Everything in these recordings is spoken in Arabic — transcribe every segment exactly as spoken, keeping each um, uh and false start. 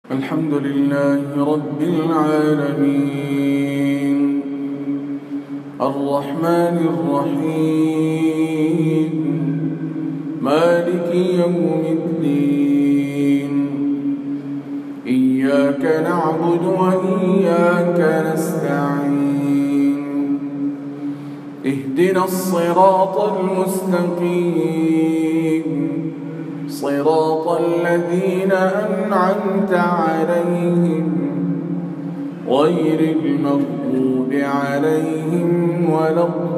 الحمد لله رب العالمين الرحمن الرحيم مالك يوم الدين إياك نعبد وإياك نستعين اهدنا الصراط المستقيم صراط الذين أنعمت عليهم غير المغضوب عليهم ولا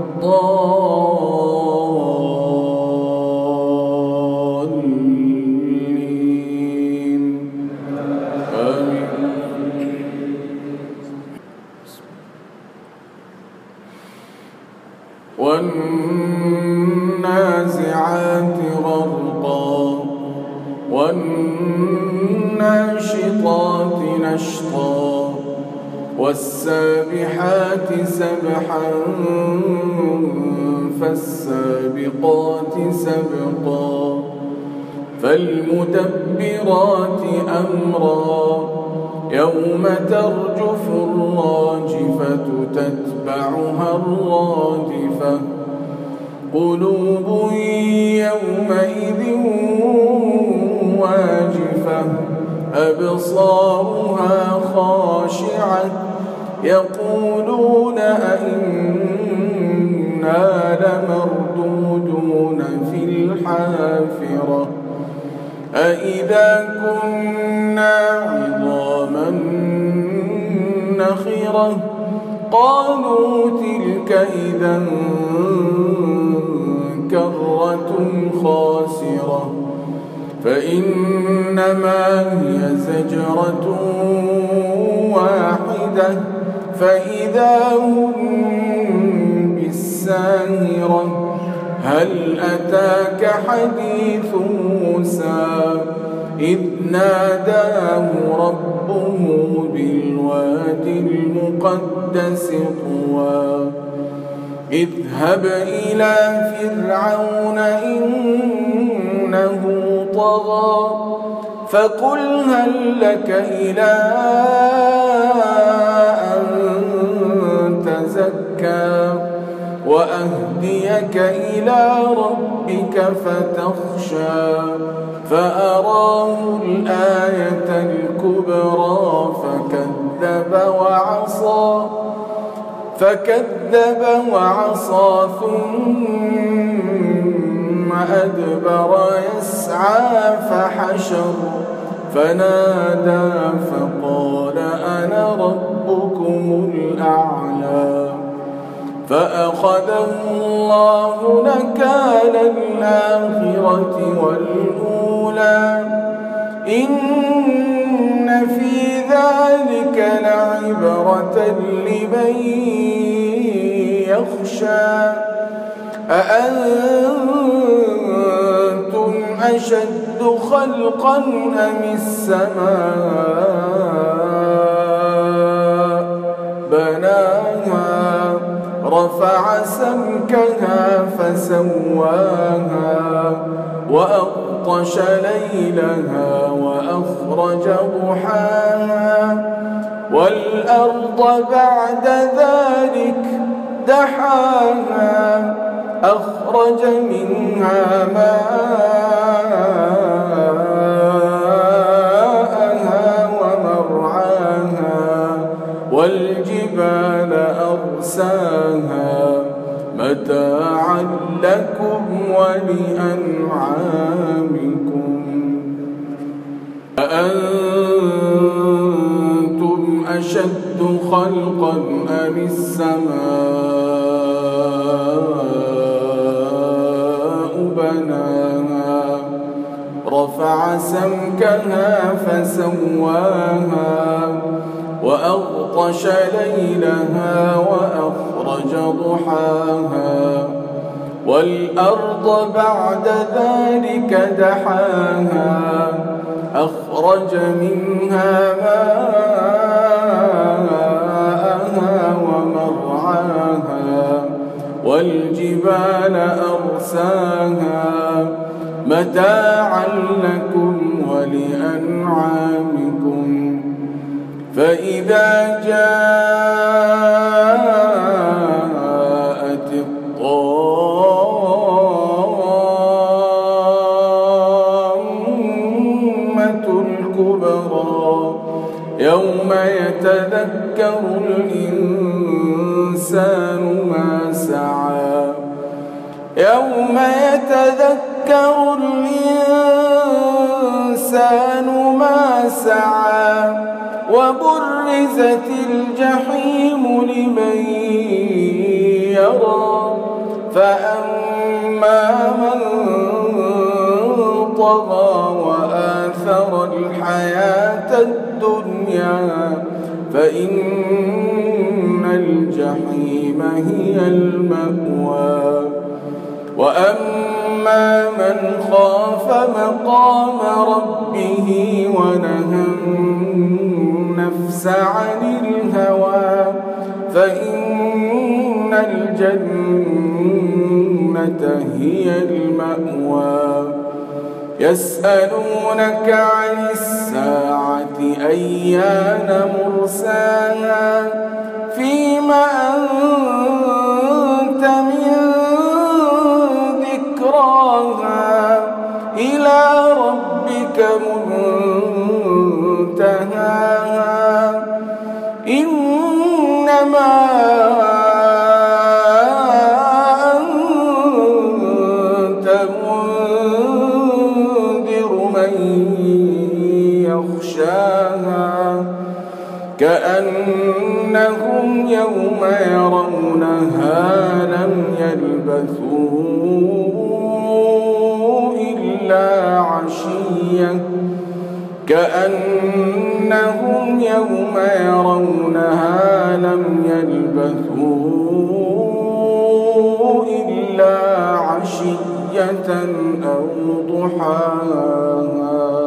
الضالين آمين. والنازعات غرقا والناشطات نشطا والسابحات سبحا فالسابقات سبقا فالمدبرات أمرا يوم ترجف الراجفة تتبعها الرادفة قلوب يومئذ واجفة أبصارها خاشعة يقولون أئنا لمردودون في الحافرة أئذا كنا عظاما نخرة قالوا تلك إذا كرة خاسرة فإنما هي زجرة واحدة فإذا هم بالساهرة هل أتاك حديث موسى إذ ناداه ربه بالوادي المقدس طوى اذهب إلى فرعون إنه طغى فقل هل لك إلى أن تزكى وأهديك إلى ربك فتخشى فأراه الآية الكبرى فكذب وعصى فكذب وعصى ثم أدبر يسعى فحشر فنادى فقال أنا ربكم الأعلى فأخذه الله نكال الآخرة والأولى إن في ذلك لعبرة لمن يخشى أأنتم أشد خلقا أم السماء بناها رفع سمكها فسواها وأغطش ليلها وأخرج ضحاها والأرض بعد ذلك دحاها أخرج منها ماءها ومرعاها والجبال أرساها متاعا لكم ولأنعامكم أأنتم أشد خلقا أم السماء بناها رفع سمكها فسواها وأغطش ليلها وأخرج ضحاها والأرض بعد ذلك دحاها أخرج منها ماءها ومرعاها والجبال أرساها متاعا لكم ولأنعامكم فإذا جاءت الطامة الكبرى يوم يتذكر الإنسان ما سعى يوم يتذكر الإنسان ما سعى وبرزت الجحيم لمن يرى فأما من طغى وآثر الحياة الدنيا فإن الجحيم هي المأوى وأما من خاف مقام ربه ونهى النفس عن الهوى فإن الجنة هي المأوى يسألونك عن الساعة أيان مرساها فيما أنت من ذكراها إلى ربك منتهاها إنما أنت منذر من يخشاها كأنهم يوم يرونها لم يلبثوا إلا عشية كأنهم يوم يرونها لم يلبثوا إلا عشية أو ضحاها.